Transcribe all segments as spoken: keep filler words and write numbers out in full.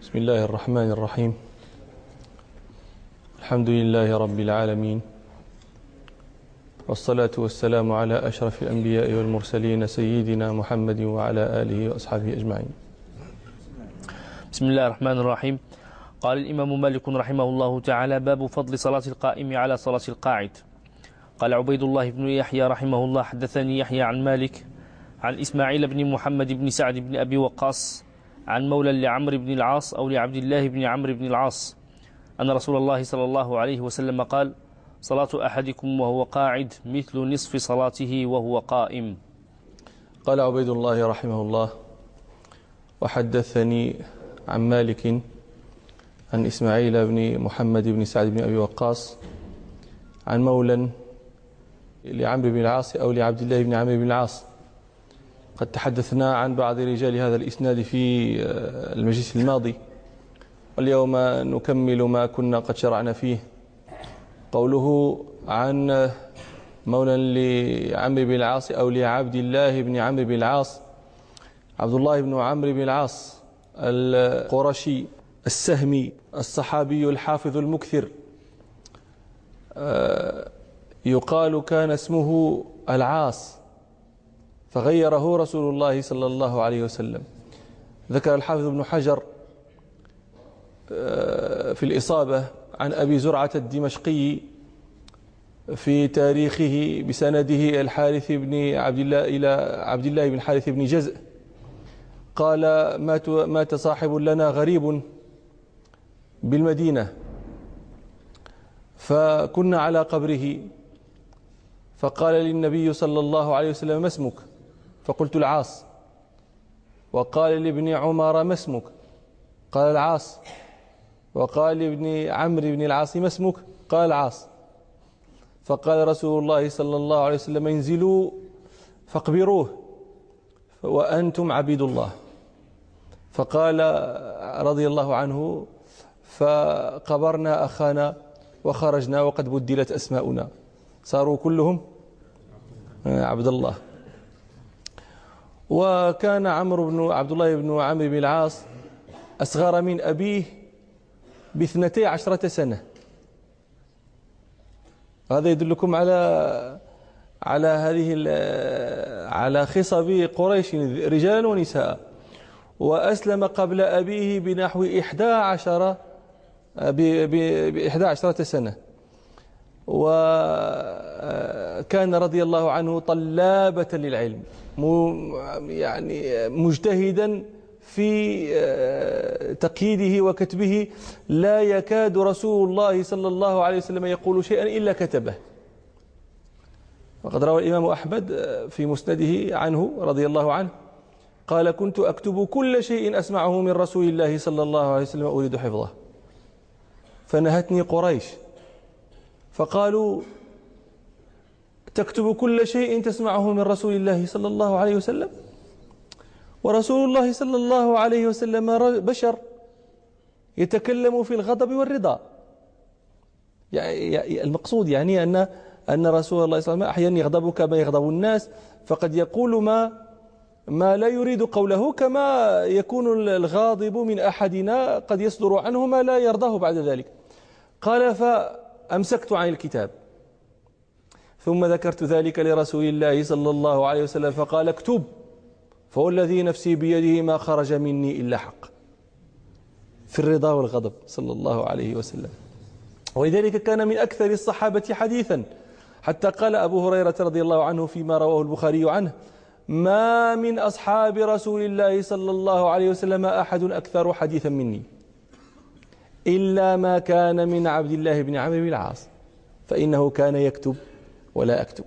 بسم الله الرحمن الرحيم. الحمد لله رب العالمين، والصلاة والسلام على أشرف الأنبياء والمرسلين سيدنا محمد وعلى آله وأصحابه أجمعين. بسم الله الرحمن الرحيم. قال الإمام مالك رحمه الله تعالى: باب فضل صلاة القائم على صلاة القاعد. قال عبيد الله بن يحيى رحمه الله: حدثني يحيى عن مالك عن إسماعيل بن محمد بن سعد بن أبي وقاص عن مولى لعمرو بن العاص أو لعبد الله بن عمرو بن العاص أن رسول الله صلى الله عليه وسلم قال: صلاة أحدكم وهو قاعد مثل نصف صلاته وهو قائم. قال عبيد الله رحمه الله: وحدثني عن مالك عن إسماعيل بن محمد بن سعد بن أبي وقاص عن مولى لعمرو بن العاص أو لعبد الله بن عمرو بن العاص. قد تحدثنا عن بعض رجال هذا الإسناد في المجلس الماضي، واليوم نكمل ما كنا قد شرعنا فيه. قوله عن مولى لعمرو بن العاص أو لعبد الله بن عمرو بن العاص: عبد الله بن عمرو بن العاص القرشي السهمي الصحابي الحافظ المكثر، يقال كان اسمه العاص فغيره رسول الله صلى الله عليه وسلم. ذكر الحافظ ابن حجر في الإصابة عن أبي زرعة الدمشقي في تاريخه بسنده الحارث بن عبد الله إلى عبد الله بن حارث بن جزء قال: مات مات صاحب لنا غريب بالمدينة، فكنا على قبره، فقال للنبي صلى الله عليه وسلم: ما اسمك؟ فقلت: العاص. وقال لابن عمر: ما اسمك؟ قال: العاص. وقال لابن عمرو بن العاص: ما اسمك؟ قال: العاص. فقال رسول الله صلى الله عليه وسلم: انزلوا فاقبروه وأنتم عبيد الله. فقال رضي الله عنه: فقبرنا أخانا وخرجنا وقد بدلت أسماؤنا، صاروا كلهم عبد الله. وكان عمرو بن عبد الله بن عمرو بن العاص أصغر من أبيه باثنتي عشرة سنة. هذا يدلكم على على هذه على خصب قريش رجالا ونساء. وأسلم قبل أبيه بنحو إحدى عشر بإحدى عشرة سنة، وكان رضي الله عنه طلابة للعلم، يعني مجتهدا في تقييده وكتبه. لا يكاد رسول الله صلى الله عليه وسلم يقول شيئا إلا كتبه. وقد روى الإمام أحمد في مسنده عنه رضي الله عنه قال: كنت أكتب كل شيء أسمعه من رسول الله صلى الله عليه وسلم أريد حفظه، فنهتني قريش فقالوا: تكتب كل شيء تسمعه من رسول الله صلى الله عليه وسلم؟ ورسول الله صلى الله عليه وسلم بشر يتكلم في الغضب والرضا. يعني المقصود يعني أن أن رسول الله صلى الله عليه وسلم أحيانا يغضب كما يغضب الناس، فقد يقول ما ما لا يريد قوله، كما يكون الغاضب من أحدنا قد يصدر عنه ما لا يرضاه بعد ذلك. قال: فأمسكت عن الكتاب ثم ذكرت ذلك لرسول الله صلى الله عليه وسلم فقال: اكتب، فوالذي نفسي بيده ما خرج مني إلا حق، في الرضا والغضب صلى الله عليه وسلم. ولذلك كان من أكثر الصحابة حديثا، حتى قال أبو هريرة رضي الله عنه فيما رواه البخاري عنه: ما من أصحاب رسول الله صلى الله عليه وسلم أحد أكثر حديثا مني إلا ما كان من عبد الله بن عمرو بن العاص، فإنه كان يكتب ولا أكتب.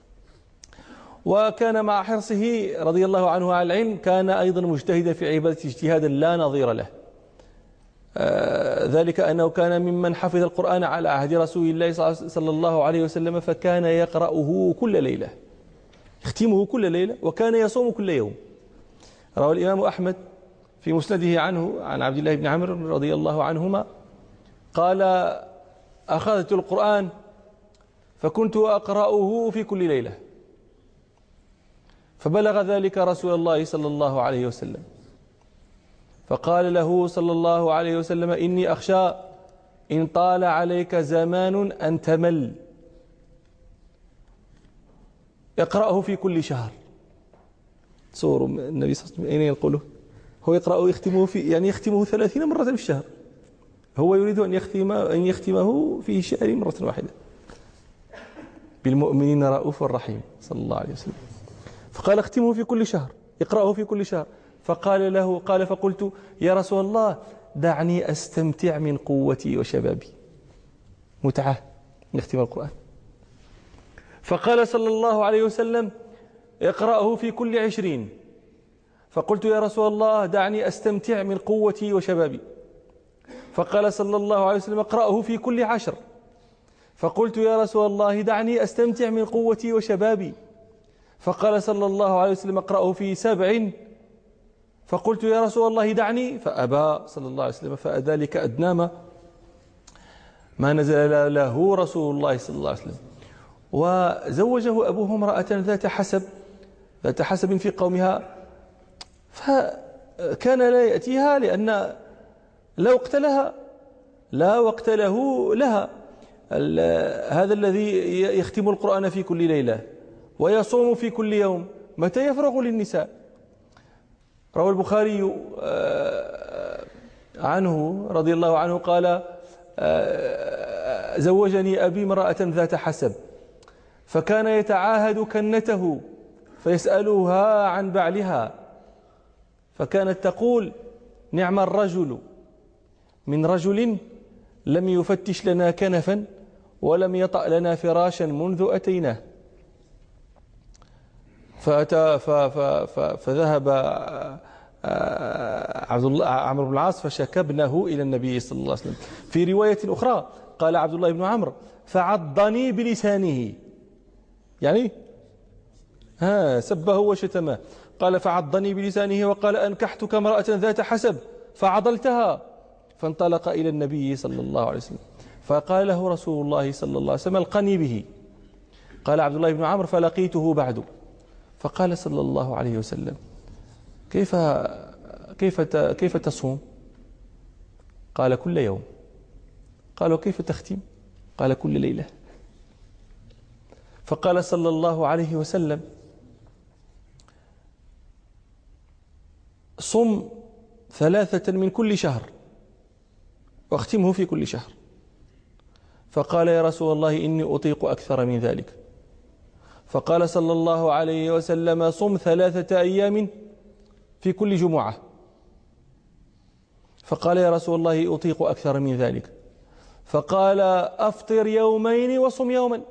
وكان مع حرصه رضي الله عنه على العلم كان أيضا مجتهدا في عبادة اجتهادا لا نظير له. آه ذلك أنه كان ممن حفظ القرآن على عهد رسول الله صلى الله عليه وسلم، فكان يقرأه كل ليلة، يختمه كل ليلة، وكان يصوم كل يوم. روى الإمام أحمد في مسنده عنه عن عبد الله بن عمرو رضي الله عنهما قال: أخذت القرآن فكنت أقرأه في كل ليلة، فبلغ ذلك رسول الله صلى الله عليه وسلم، فقال له صلى الله عليه وسلم: إني أخشى إن طال عليك زمان أن تمل، اقرأه في كل شهر. صور النبي صلى الله عليه وسلم أين ينقله؟ هو يقرأه يختمه في يعني يختمه ثلاثين مرة في الشهر، هو يريد أن يختم أن يختمه في شهر مرة واحدة. بالمؤمنين رؤوف رحيم صلى الله عليه وسلم. فقال: اختمه في كل شهر، اقرأه في كل شهر. فقال له قال فقلت: يا رسول الله دعني أستمتع من قوتي وشبابي، متعة نختم القرآن. فقال صلى الله عليه وسلم: اقرأه في كل عشرين. فقلت: يا رسول الله دعني أستمتع من قوتي وشبابي. فقال صلى الله عليه وسلم: اقرأه في كل عشر. فقلت: يا رسول الله دعني أستمتع من قوتي وشبابي. فقال صلى الله عليه وسلم: اقرأه في سبع. فقلت: يا رسول الله دعني، فأبى صلى الله عليه وسلم. فذلك أدنى ما ما نزل له رسول الله صلى الله عليه وسلم. وزوجه أبوه امرأة ذات حسب ذات حسب في قومها، فكان لا يأتيها لأن لا وقت لها لا وقت له لها. هذا الذي يختم القرآن في كل ليلة ويصوم في كل يوم، متى يفرغ للنساء؟ روى البخاري عنه رضي الله عنه قال: زوجني أبي امرأة ذات حسب، فكان يتعاهد كنته فيسألها عن بعلها، فكانت تقول: نعم الرجل من رجل لم يفتش لنا كنفا ولم يطأ لنا فراشا منذ أتيناه. فأتى فذهب عبد الله عمرو بن العاص فشكى ابنه إلى النبي صلى الله عليه وسلم. في رواية أخرى قال عبد الله بن عمرو: فعضني بلسانه، يعني ها سبه وشتمه. قال: فعضني بلسانه وقال: أنكحتك امرأة ذات حسب فعضلتها. فانطلق إلى النبي صلى الله عليه وسلم فقال له رسول الله صلى الله عليه وسلم: القني به. قال عبد الله بن عمرو: فلقيته بعد فقال صلى الله عليه وسلم: كيف كيف كيف تصوم؟ قال: كل يوم. قال: وكيف تختم؟ قال: كل ليلة. فقال صلى الله عليه وسلم: صم ثلاثة من كل شهر واختمه في كل شهر. فقال: يا رسول الله إني أطيق أكثر من ذلك. فقال صلى الله عليه وسلم: صم ثلاثة أيام في كل جمعة. فقال: يا رسول الله أطيق أكثر من ذلك. فقال: أفطر يومين وصم يوما.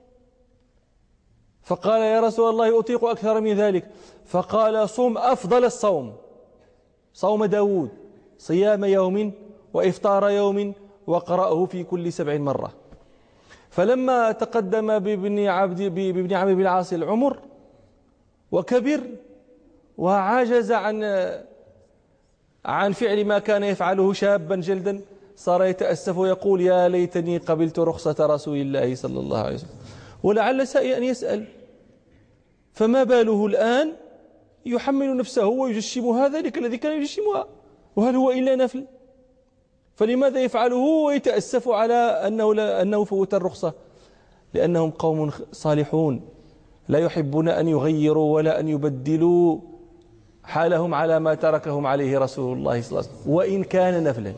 فقال: يا رسول الله أطيق أكثر من ذلك. فقال: صم أفضل الصوم، صوم داود، صيام يوم وإفطار يوم وقرأه في كل سبع مرة. فلما تقدم بابن عبد بابن عمرو بن العاص العمر وكبر وعجز عن عن فعل ما كان يفعله شابا جلدا، صار يتأسف ويقول: يا ليتني قبلت رخصة رسول الله صلى الله عليه وسلم. ولعل سائل أن يسأل: فما باله الآن يحمل نفسه ويجشمها ذلك الذي كان يجشمها، وهل هو إلا نفل؟ فلماذا يفعله ويتأسف على أنه, لا أنه فوت الرخصة؟ لأنهم قوم صالحون لا يحبون أن يغيروا ولا أن يبدلوا حالهم على ما تركهم عليه رسول الله صلى الله عليه وسلم وإن كان نفلا.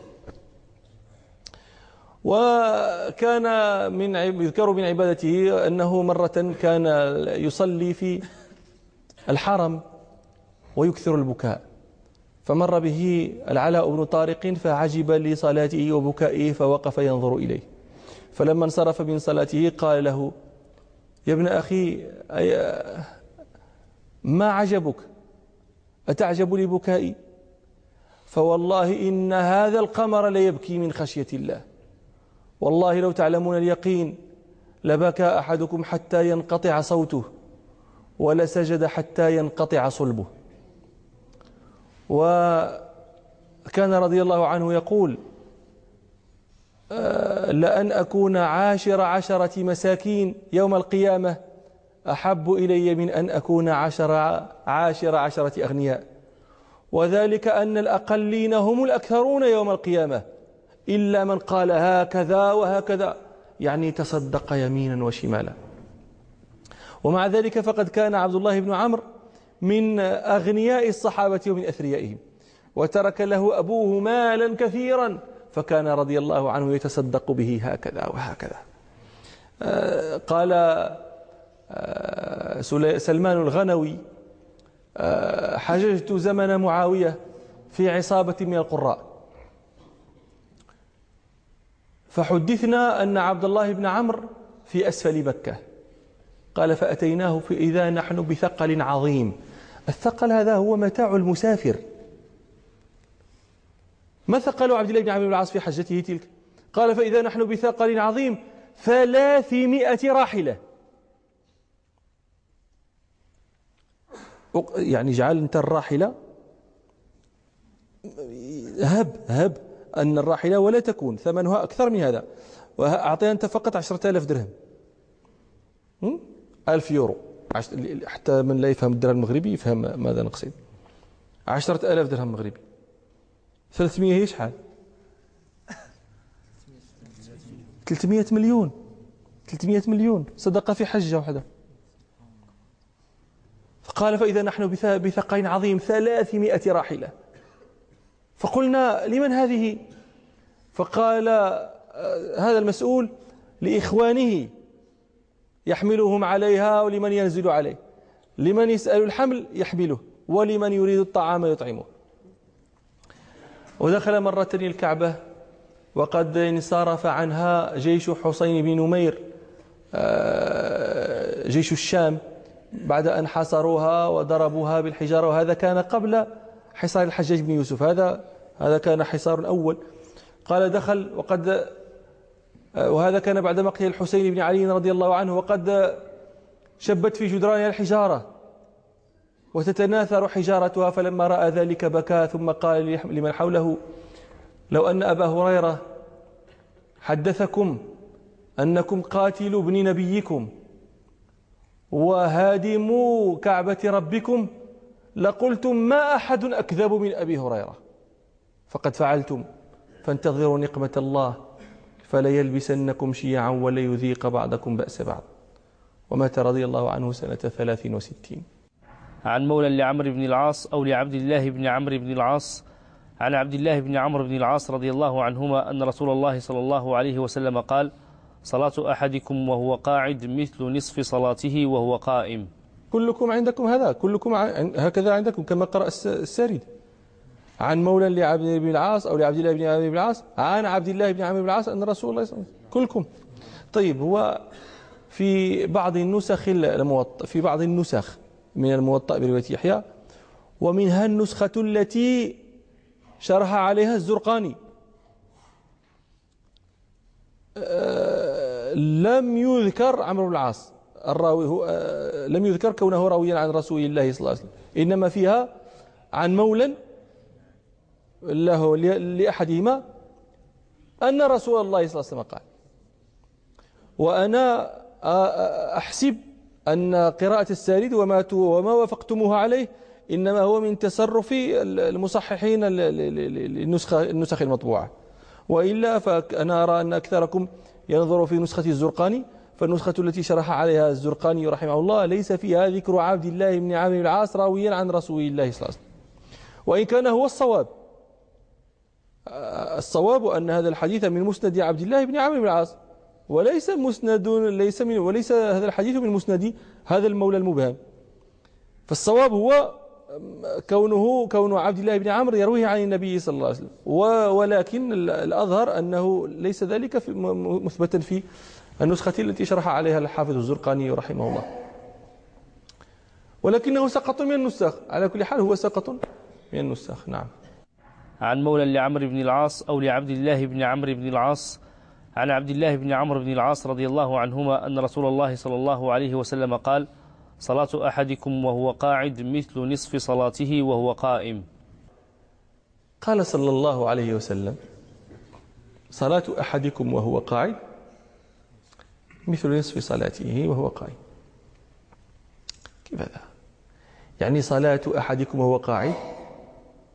وكان من يذكر من عبادته أنه مرة كان يصلي في الحرم ويكثر البكاء، فمر به العلاء بن طارق فعجب لصلاته وبكائه فوقف ينظر إليه. فلما انصرف من صلاته قال له: يا ابن أخي ما عجبك؟ أتعجب لبكائي؟ فوالله إن هذا القمر ليبكي من خشية الله، والله لو تعلمون اليقين لبكى أحدكم حتى ينقطع صوته ولسجد حتى ينقطع صلبه. وكان رضي الله عنه يقول: لأن أكون عاشر عشرة مساكين يوم القيامة أحب إلي من أن أكون عشر عاشر عشرة أغنياء. وذلك أن الأقلين هم الأكثرون يوم القيامة إلا من قال هكذا وهكذا، يعني تصدق يمينا وشمالا. ومع ذلك فقد كان عبد الله بن عمرو من أغنياء الصحابة ومن أثريائهم، وترك له أبوه مالا كثيرا فكان رضي الله عنه يتصدق به هكذا وهكذا. قال سلمان الغنوي: حججت زمن معاوية في عصابة من القراء، فحدثنا أن عبد الله بن عمرو في أسفل مكة. قال: فأتيناه فإذا نحن بثقل عظيم. الثقل هذا هو متاع المسافر. ما ثقل عبد الله بن عمرو بن العاص في حجته تلك؟ قال: فإذا نحن بثقل عظيم ثلاثمائة راحلة. يعني جعل أنت الراحلة هب هب أن الراحلة ولا تكون ثمنها أكثر من هذا، وأعطيها أنت فقط عشرة آلاف درهم، ألف يورو، حتى من لا يفهم الدرهم المغربي يفهم ماذا نقصد. عشرة آلاف درهم مغربي، ثلاثمائة هي شحال؟ ثلاثمائة مليون. ثلاثمائة مليون صدقة في حجة واحدة. فقال: فإذا نحن بثقل عظيم ثلاثمائة راحلة. فقلنا: لمن هذه؟ فقال هذا المسؤول: لإخوانه يحملهم عليها، ولمن ينزل عليه، لمن يسأل الحمل يحمله، ولمن يريد الطعام يطعمه. ودخل مرة الكعبة وقد انصرف عنها جيش حسين بن نمير، جيش الشام، بعد أن حاصروها وضربوها بالحجارة، وهذا كان قبل حصار الحجاج بن يوسف، هذا هذا كان حصار أول. قال: دخل وقد وهذا كان بعد مقتل الحسين بن علي رضي الله عنه، وقد شبت في جدرانها الحجارة وتتناثر حجارتها. فلما رأى ذلك بكى، ثم قال لمن حوله: لو أن أبا هريرة حدثكم أنكم قاتلوا ابن نبيكم وهادموا كعبة ربكم لقلتم ما أحد أكذب من أبي هريرة، فقد فعلتم، فانتظروا نقمة الله فليلبسنكم شيعا وليذيق بعضكم بأس بعض. ومات رضي الله عنه سنة ثلاث وستين. عن مولى لعمرو بن العاص أو لعبد الله بن عمرو بن العاص عن عبد الله بن عمرو بن العاص رضي الله عنهما أن رسول الله صلى الله عليه وسلم قال: صلاة أحدكم وهو قاعد مثل نصف صلاته وهو قائم. كلكم عندكم هذا، كلكم هكذا عندكم كما قرأ السارد. عن مولى لعبد الله بن العاص أو لعبد الله بن عمرو بن العاص عن عبد الله بن عمرو بن العاص أن رسول الله صلى الله عليه وسلم. كلكم. طيب، هو في بعض النسخ الموطأ في بعض النسخ من الموطأ برواية يحيى، ومنها النسخة التي شرح عليها الزرقاني، أه لم يذكر عمرو بن العاص الراوي، هو أه لم يذكر كونه راويا عن رسول الله صلى الله عليه وسلم، إنما فيها عن مولى له لأحدهما أن رسول الله صلى الله عليه وسلم قال. وأنا أحسب أن قراءة السارد وما وما وافقتموها عليه إنما هو من تصرف المصححين للنسخة النسخ المطبوعة، وإلا فأنا أرى أن أكثركم ينظر في نسخة الزرقاني، فالنسخة التي شرح عليها الزرقاني رحمه الله ليس فيها ذكر عبد الله بن عمرو بن العاص راويا عن رسول الله صلى الله عليه وسلم، وإن كان هو الصواب. الصواب أن هذا الحديث من مسند عبد الله بن عمرو بن العاص، وليس مسند ليس من وليس هذا الحديث من مسند هذا المولى المبهم. فالصواب هو كونه كون عبد الله بن عمرو يرويه عن النبي صلى الله عليه وسلم، ولكن الأظهر أنه ليس ذلك مثبتا في النسخة التي شرح عليها الحافظ الزرقاني رحمه الله، ولكنه سقط من النسخ. على كل حال هو سقط من النسخ. نعم. عن مولى لعمرو بن العاص أو لعبد الله بن عمرو بن العاص عن عبد الله بن عمرو بن العاص رضي الله عنهما أن رسول الله صلى الله عليه وسلم قال: صلاة أحدكم وهو قاعد مثل نصف صلاته وهو قائم. قال صلى الله عليه وسلم: صلاة أحدكم وهو قاعد مثل نصف صلاته وهو قائم. كيف هذا؟ يعني صلاة أحدكم وهو قاعد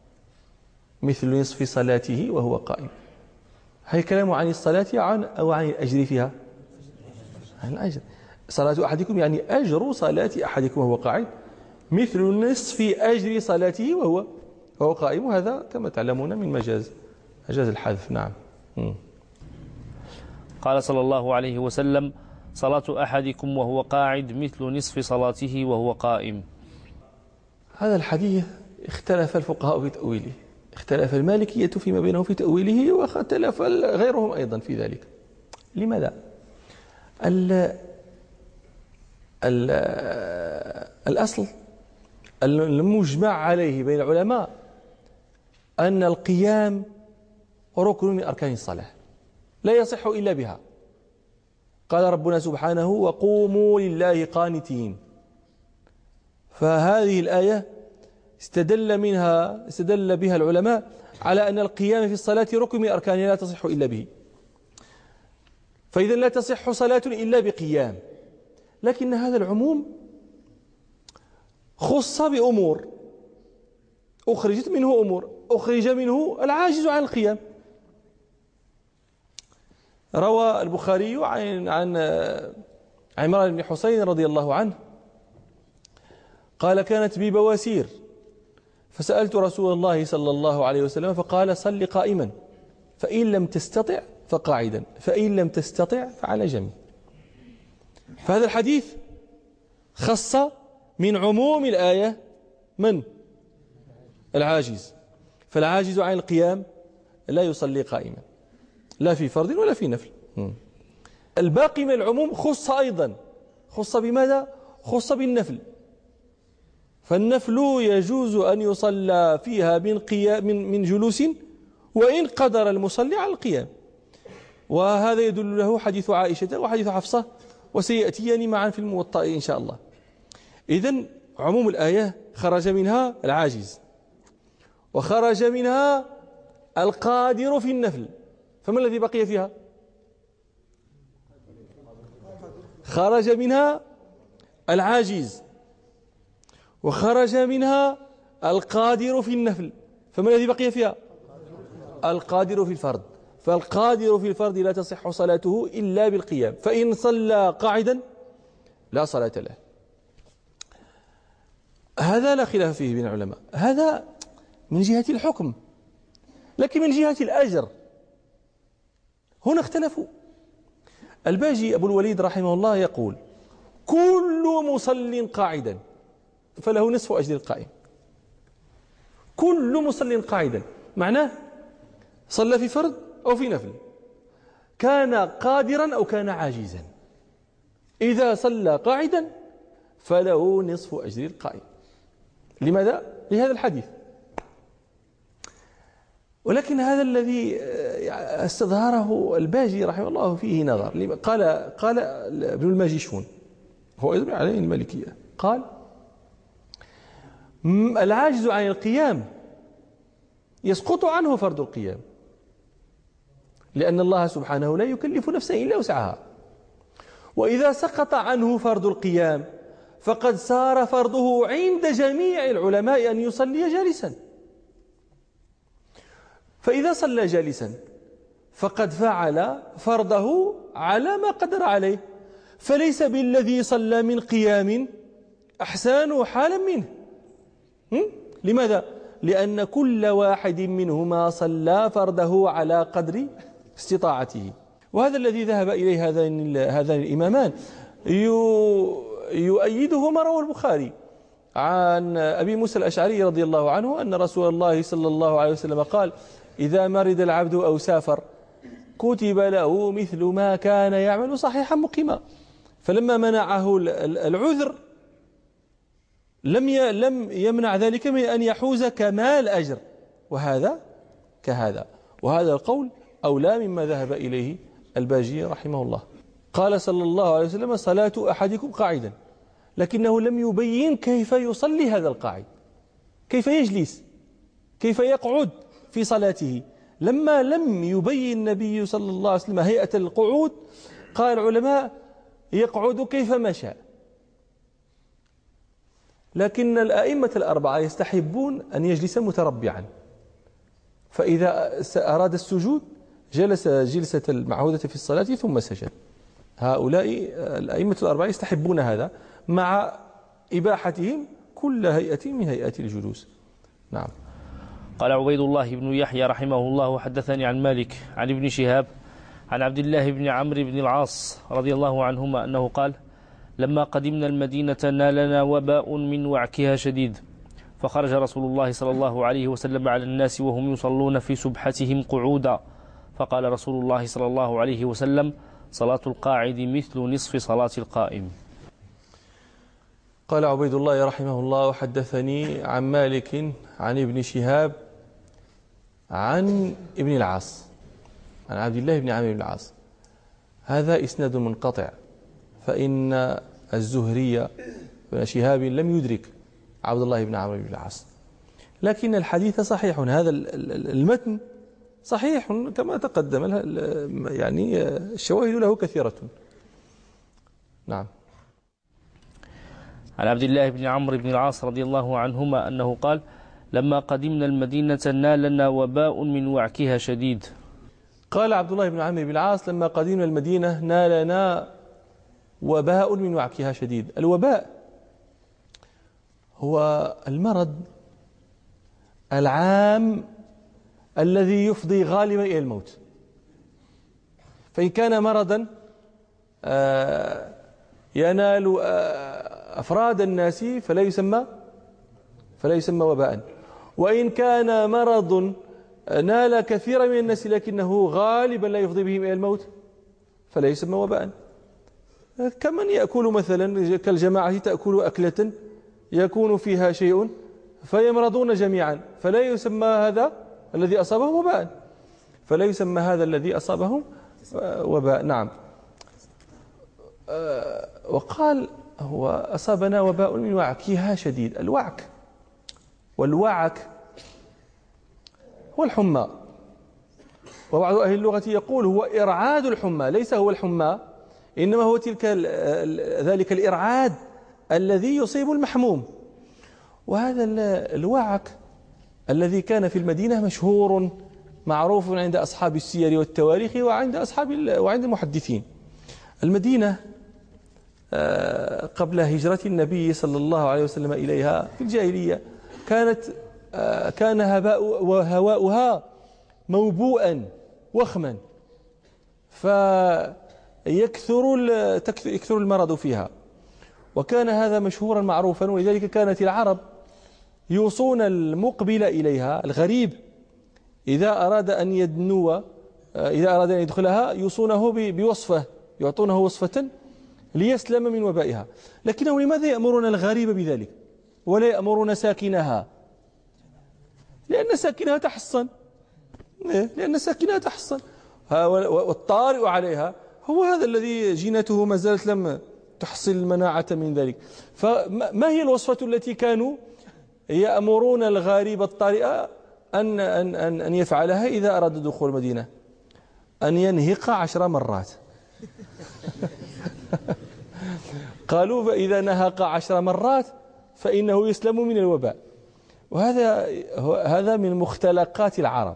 مثل نصف صلاته وهو قائم. هل كلام عن الصلاة عن أو عن الأجر فيها؟ عن الأجر. صلاة أحدكم يعني أجر صلاة أحدكم وهو قاعد مثل نصف أجر صلاته وهو وهو قائم. وهذا كما تعلمون من مجاز مجاز الحذف. نعم. م. قال صلى الله عليه وسلم: صلاة أحدكم وهو قاعد مثل نصف صلاته وهو قائم. هذا الحديث اختلف الفقهاء في تأويله، اختلف المالكية فيما بينهم في تأويله، واختلف غيرهم أيضا في ذلك. لماذا؟ ال ال الأصل المجمع عليه بين العلماء أن القيام ركن من أركان الصلاة لا يصح إلا بها. قال ربنا سبحانه: وقوموا لله قانتين. فهذه الآية استدل منها استدل بها العلماء على أن القيام في الصلاة ركن من أركانها لا تصح إلا به. فإذا لا تصح صلاة إلا بقيام. لكن هذا العموم خص بأمور أخرجت منه أمور أخرج منه العاجز عن القيام. روى البخاري عن عن عمران بن حسين رضي الله عنه قال: كانت بي بواسير فسألت رسول الله صلى الله عليه وسلم فقال: صل قائما، فإن لم تستطع فقاعدا، فإن لم تستطع فعلى جنب. فهذا الحديث خص من عموم الآية من؟ العاجز. فالعاجز عن القيام لا يصلي قائما لا في فرض ولا في نفل. الباقي من العموم خص أيضا، خص بماذا؟ خص بالنفل. فالنفل يجوز أن يصلى فيها من قيام من من جلوس وإن قدر المصلي على القيام. وهذا يدل له حديث عائشة وحديث حفصة وسيأتيان معا في الموطأ إن شاء الله. إذن عموم الآية خرج منها العاجز وخرج منها القادر في النفل. فما الذي بقي فيها؟ خرج منها العاجز وخرج منها القادر في النفل. فما الذي بقي فيها؟ القادر في الفرض. فالقادر في الفرض لا تصح صلاته إلا بالقيام، فإن صلى قاعدا لا صلاة له. هذا لا خلاف فيه بين العلماء. هذا من جهة الحكم. لكن من جهة الأجر هنا اختلفوا. الباجي أبو الوليد رحمه الله يقول: كل مصل قاعدا فله نصف أجر القائم. كل مصل قاعدا معناه صلى في فرض أو في نفل، كان قادرا أو كان عاجزا، إذا صلى قاعدا فله نصف أجر القائم. لماذا؟ لهذا الحديث. ولكن هذا الذي استظهره الباجي رحمه الله فيه نظر. قال قال ابن الماجشون هو أيضا عليه المالكية، قال: العاجز عن القيام يسقط عنه فرض القيام، لأن الله سبحانه لا يكلف نفسا إلا وسعها. وإذا سقط عنه فرض القيام فقد صار فرضه عند جميع العلماء أن يصلي جالسا. فإذا صلى جالسا فقد فعل فرضه على ما قدر عليه، فليس بالذي صلى من قيام أحسن حالا منه. لماذا؟ لأن كل واحد منهما صلى فرضه على قدر استطاعته. وهذا الذي ذهب إليه هذان هذان الإمامان يؤيده ما رواه البخاري عن أبي موسى الأشعري رضي الله عنه أن رسول الله صلى الله عليه وسلم قال: إذا مرض العبد أو سافر كتب له مثل ما كان يعمل صحيحا مقيما. فلما منعه العذر لم لم يمنع ذلك من أن يحوز كمال أجر، وهذا كهذا. وهذا القول أولى مما ذهب إليه الباجي رحمه الله. قال صلى الله عليه وسلم: صلاة أحدكم قاعدا، لكنه لم يبين كيف يصلي هذا القاعد، كيف يجلس، كيف يقعد في صلاته. لما لم يبين النبي صلى الله عليه وسلم هيئة القعود قال العلماء: يقعد كيفما شاء. لكن الأئمة الأربعة يستحبون أن يجلس متربعا، فإذا أراد السجود جلس جلسة المعهودة في الصلاة ثم سجد. هؤلاء الأئمة الأربعة يستحبون هذا مع إباحتهم كل هيئة من هيئات الجلوس. نعم. قال عبيد الله بن يحيى رحمه الله حدثني عن مالك عن ابن شهاب عن عبد الله بن عمرو بن العاص رضي الله عنهما أنه قال لما قدمنا المدينة نالنا وباء من وعكها شديد، فخرج رسول الله صلى الله عليه وسلم على الناس وهم يصلون في سبحتهم قعودا، فقال رسول الله صلى الله عليه وسلم صلاة القاعد مثل نصف صلاة القائم. قال عبيد الله رحمه الله وحدثني عن مالك عن ابن شهاب عن ابن العاص عن عبد الله بن عمرو بن العاص. هذا إسناد منقطع، فإن الزهري بن شهاب لم يدرك عبد الله بن عمرو بن العاص، لكن الحديث صحيح. هذا المتن صحيح كما تقدم، يعني الشواهد له كثيرة. نعم. عن عبد الله بن عمرو بن العاص رضي الله عنهما أنه قال لما قدمنا المدينة نالنا وباء من وعكها شديد. قال عبد الله بن عمرو بن العاص لما قدمنا المدينة نالنا وباء من وعكها شديد. الوباء هو المرض العام الذي يفضي غالبا إلى الموت، فإن كان مرضا ينال أفراد الناس فلا يسمى فلا يسمى وباء، وإن كان مرض نال كثيرا من الناس لكنه غالبا لا يفضي بهم إلى الموت فلا يسمى وباء. كمن يأكل مثلا كالجماعة تأكل أكلة يكون فيها شيء فيمرضون جميعا فلا يسمى هذا الذي أصابهم وباء، فلا يسمى هذا الذي أصابهم وباء. نعم. وقال هو أصابنا وباء من وعكها شديد. الوعك والوعك هو الحمى، وبعض أهل اللغة يقول هو إرعاد الحمى، ليس هو الحمى إنما هو تلك ذلك الإرعاد الذي يصيب المحموم. وهذا الوعك الذي كان في المدينة مشهور معروف عند أصحاب السير والتواريخ وعند أصحاب وعند المحدثين. المدينة قبل هجرة النبي صلى الله عليه وسلم إليها في الجاهلية كانت كان هباء وهواؤها موبوءا وخما، فيكثر يكثر المرض فيها، وكان هذا مشهورا معروفا. ولذلك كانت العرب يوصون المقبل إليها الغريب إذا أراد أن يدنو إذا أراد أن يدخلها يوصونه بوصفة، يعطونه وصفة ليسلم من وبائها. لكنه لماذا يأمرون الغريب بذلك ولا يأمرون ساكنها؟ لأن ساكنها تحصن، لأن ساكنها تحصن، والطارئ عليها هو هذا الذي جينته ما زالت لم تحصل المناعة من ذلك. فما هي الوصفة التي كانوا يأمرون الغريب الطارئ أن, أن, أن, أن يفعلها إذا أراد دخول المدينة؟ أن ينهق عشر مرات. قالوا فإذا نهق عشر مرات فإنه يسلم من الوباء. وهذا هذا من مختلقات العرب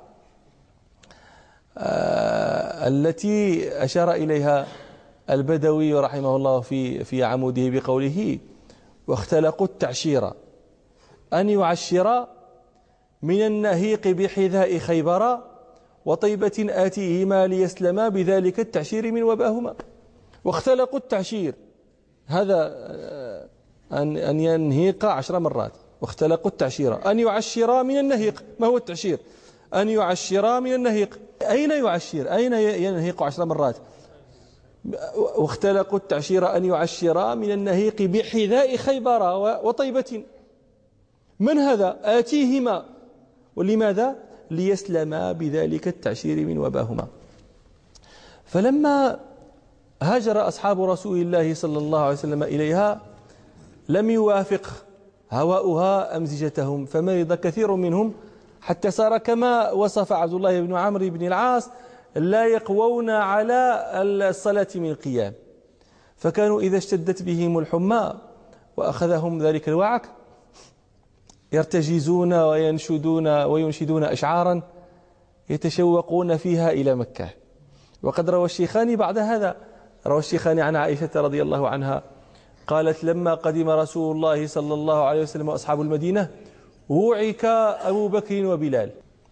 التي أشار إليها البدوي رحمه الله في في عموده بقوله واختلقوا التعشير أن يعشر من النهيق بحذاء خيبر وطيبة آتيهما ليسلما بذلك التعشير من وباهما. واختلقوا التعشير هذا أن أن ينهيق عشر مرات. واختلقوا التعشير أن يعشرا من النهيق. ما هو التعشير؟ أن يعشرا من النهيق. أين يعشر؟ أين ينهيق عشر مرات؟ واختلقوا التعشير أن يعشرا من النهيق بحذاء خيبر وطيبة. من هذا؟ آتيهما. ولماذا؟ ليسلما بذلك التعشير من وباهما. فلما هاجر أصحاب رسول الله صلى الله عليه وسلم إليها لم يوافق هواؤها أمزجتهم، فمرض كثير منهم حتى صار كما وصف عبد الله بن عمرو بن العاص لا يقوون على الصلاة من القيام. فكانوا إذا اشتدت بهم الحمى وأخذهم ذلك الوعك يرتجزون وينشدون وينشدون أشعارا يتشوقون فيها إلى مكة. وقد روى الشيخان بعد هذا، روى الشيخان عن عائشة رضي الله عنها قالت لما قدم رسول الله صلى الله عليه وسلم وأصحاب المدينة وعك أبو بكر وبلال،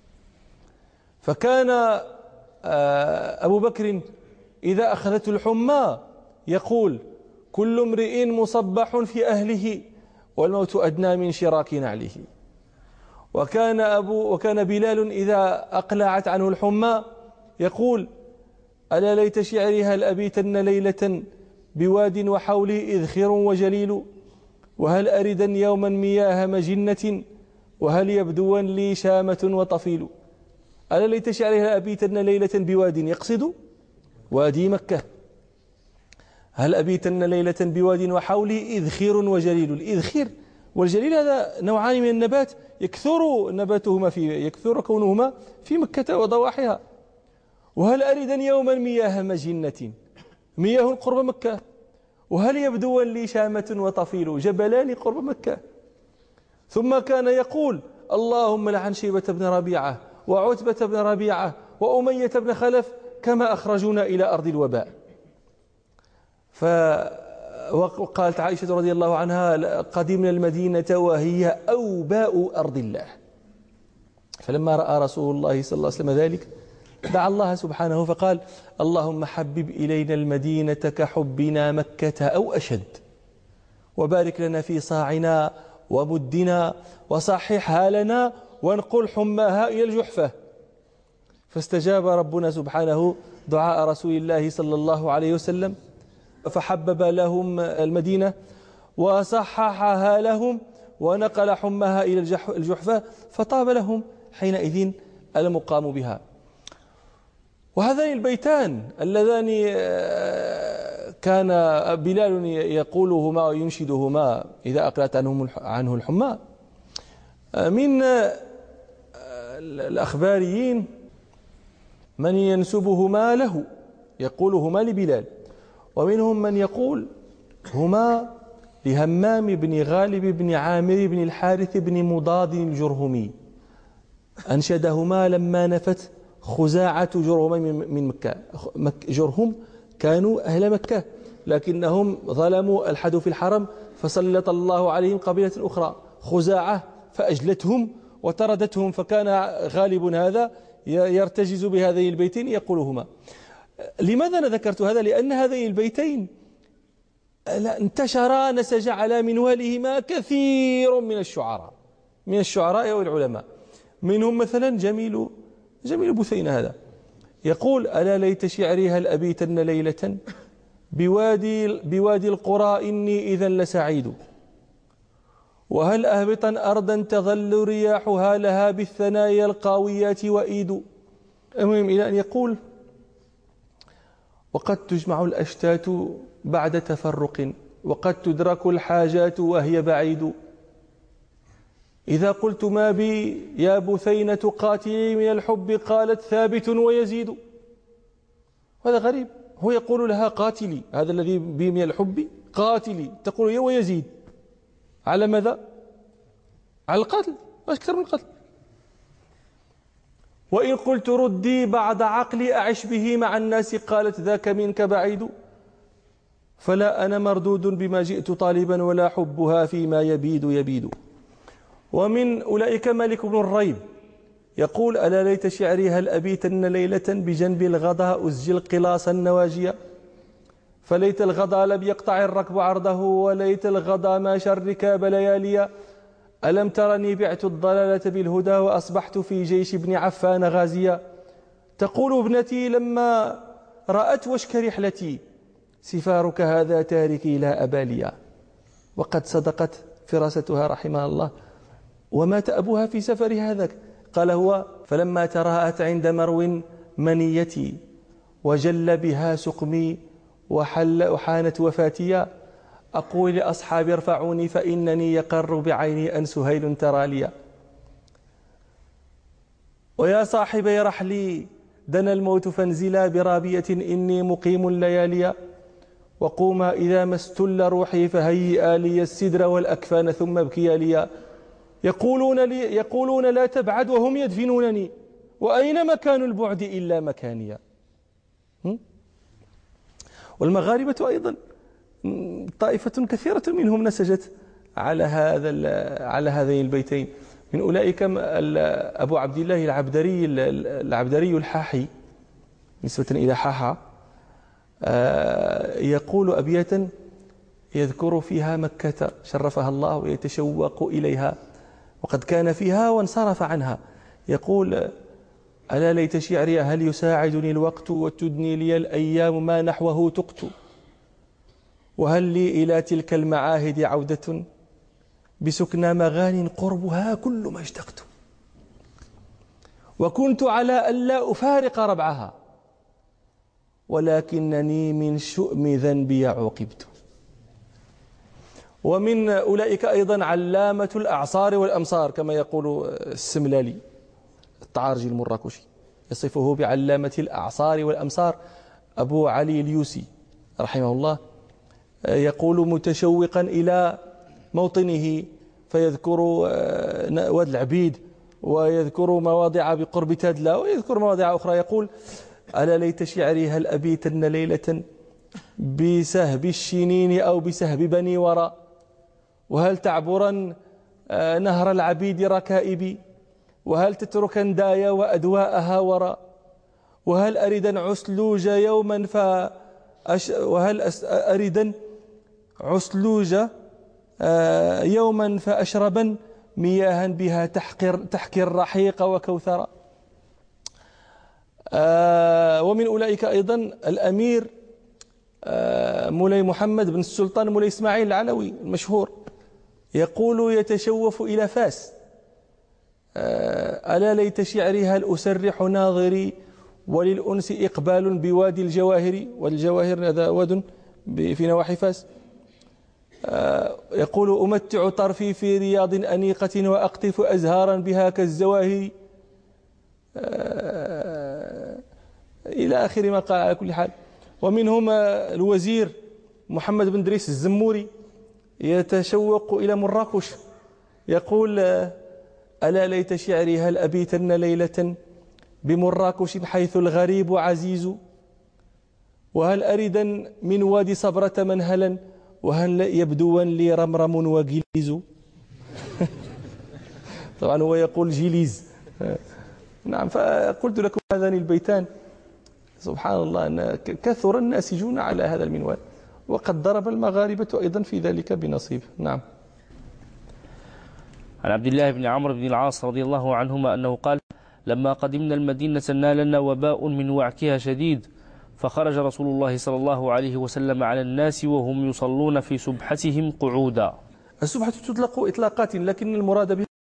فكان أبو بكر إذا أخذته الحمى يقول كل امرئ مصبح في أهله والموت أدنى من شراك نعله. وكان أبو وكان بلال إذا أقلعت عنه الحمى يقول ألا ليت شعري هل أبيتن ليلة بواد وحولي إذخر وجليل، وهل أردا يوما مياه مجنة، وهل يبدوا لي شامة وطفيل. ألا ليت شعري هل أبيتن ليلة بواد، يقصد وادي مكة. هل أبيتن ليلة بواد وحولي إذخر وجليل. الإذخر والجليل هذا نوعان من النبات يكثر نباتهما في يكثر كونهما في مكة وضواحيها. وهل أردا يوما مياه مجنة، مياه قرب مكة. وهل يبدو لي شامة وطفيل، جبلان قرب مكة. ثم كان يقول اللهم لعن شيبة بن ربيعة وعتبة بن ربيعة وأمية بن خلف كما أخرجونا إلى أرض الوباء. وقالت عائشة رضي الله عنها قدمنا المدينة وهي أوباء أرض الله. فلما رأى رسول الله صلى الله عليه وسلم ذلك دعا الله سبحانه فقال اللهم حبب إلينا المدينة كحبنا مكة أو أشد، وبارك لنا في صاعنا ومدنا وصححها لنا وانقل حماها إلى الجحفة. فاستجاب ربنا سبحانه دعاء رسول الله صلى الله عليه وسلم فحبب لهم المدينة وصححها لهم ونقل حماها إلى الجحفة، فطاب لهم حينئذ المقام بها. وهذان البيتان اللذان كان بلال يقولهما وينشدهما إذا أقلت عنهم عنه الحمى من الأخباريين من ينسبهما له يقولهما لبلال، ومنهم من يقول هما لهمام بن غالب بن عامر بن الحارث بن مضاد الجرهمي، أنشدهما لما نفت خزاعة جرهم من مكة. جرهم كانوا أهل مكة لكنهم ظلموا الحدوا في الحرم فسلط الله عليهم قبيلة أخرى خزاعة فأجلتهم وطردتهم، فكان غالب هذا يرتجز بهذين البيتين يقولهما. لماذا أنا ذكرت هذا؟ لأن هذين البيتين انتشرا نسج على منوالهما كثير من الشعراء من الشعراء والعلماء. منهم مثلا جميل جميل بثينة هذا يقول ألا ليت شعري هل أبيتن ليلة بوادي, بوادي القرى إني إذا لسعيد، وهل أهبطا أرضا تظل رياحها لها بالثنايا القاويات وإيد. المهم إلى أن يقول وقد تجمع الأشتات بعد تفرق وقد تدرك الحاجات وهي بعيد، إذا قلت ما بي يا بثينة قاتلي من الحب قالت ثابت ويزيد. هذا غريب، هو يقول لها قاتلي، هذا الذي بي من الحب قاتلي، تقول يا ويزيد على ماذا؟ على القتل، ماش أكثر من القتل. وإن قلت ردي بعد عقلي أعش به مع الناس قالت ذاك منك بعيد، فلا أنا مردود بما جئت طالبا ولا حبها فيما يبيد يبيد. ومن أولئك مالك بن الريب يقول ألا ليت شعري هل أبيتن ليلة بجنب الغضا أزجل قلاص النواجية، فليت الغضا لم يقطع الركب عرضه وليت الغضا ما شركاب لياليا، ألم ترني بعت الضلالة بالهدى وأصبحت في جيش ابن عفان غازيا، تقول ابنتي لما رأت وشك رحلتي سفارك هذا تاركي لا أباليا. وقد صدقت فراستها رحمها الله ومات أبوها في سفر هذاك. قال هو فلما تراءت عند مرو منيتي وجل بها سقمي وحل وحانت وفاتيا، أقول لأصحابي ارفعوني فإنني يقر بعيني أن سهيل ترى لي. ويا صاحبي رحلي دنا الموت فانزلا برابية إني مقيم الليالي، وقوما إذا ما استل روحي فهيئا لي السدر والأكفان ثم ابكيا لي. يقولون, لي يقولون لا تبعد وهم يدفنونني وأين مكان البعد إلا مكانية. والمغاربة أيضا طائفة كثيرة منهم نسجت على هذا على هذين البيتين. من أولئك أبو عبد الله العبدري العبدري الحاحي نسبة إلى حاحة، يقول أبياتا يذكر فيها مكة شرفها الله ويتشوق إليها وقد كان فيها وانصرف عنها. يقول: ألا ليت شعري هل يساعدني الوقت وتدني لي الأيام ما نحوه تقت، وهل لي إلى تلك المعاهد عودة بسكنى مغان قربها كل ما اشتقت، وكنت على ألا أفارق ربعها ولكنني من شؤم ذنبي عوقبت. ومن أولئك أيضا علامة الأعصار والأمصار كما يقول السملالي الطعارجي المراكشي، يصفه بعلامة الأعصار والأمصار أبو علي اليوسي رحمه الله. يقول متشوقا إلى موطنه فيذكر واد العبيد ويذكر مواضع بقرب تدلى ويذكر مواضع أخرى. يقول: ألا ليت شعري هل أبيتن ليلة بسهب الشنين أو بسهب بني وراء، وهل تعبرن نهر العبيد ركائبي، وهل تتركن دايا وأدواءها وراء، وهل أريدا عسلوج يوما فأش وهل أريدا عسلوج يوما فأشربا مياها بها تحقر تحكي الرحيق وكوثرا. ومن أولئك أيضا الأمير مولاي محمد بن السلطان مولاي إسماعيل العلوي المشهور، يقول يتشوف إلى فاس: ألا ليت شعري هل أسرح ناظري وللأنس إقبال بوادي الجواهر، والجواهر هذا واد في نواحي فاس. يقول: أمتع طرفي في رياض أنيقة وأقطف أزهارا بها كالزواهر، إلى آخر ما قال. على كل حال، ومنهم الوزير محمد بن دريس الزموري يتشوق إلى مراكش، يقول: ألا ليت شعري هل أبيتن ليلة بمراكش حيث الغريب عزيز، وهل أريدا من وادي صبرة منهلا، وهل يبدون لي رمرم وجليز. طبعا هو يقول جليز. نعم. فقلت لكم هذان البيتان سبحان الله أن كثر الناسجون على هذا المنوال، وقد ضرب المغاربة أيضا في ذلك بنصيب. نعم. عن عبد الله بن عمرو بن العاص رضي الله عنهما أنه قال: لما قدمنا المدينة نالنا وباء من وعكها شديد، فخرج رسول الله صلى الله عليه وسلم على الناس وهم يصلون في سبحتهم قعودا. السبحة تطلق إطلاقات، لكن المراد بها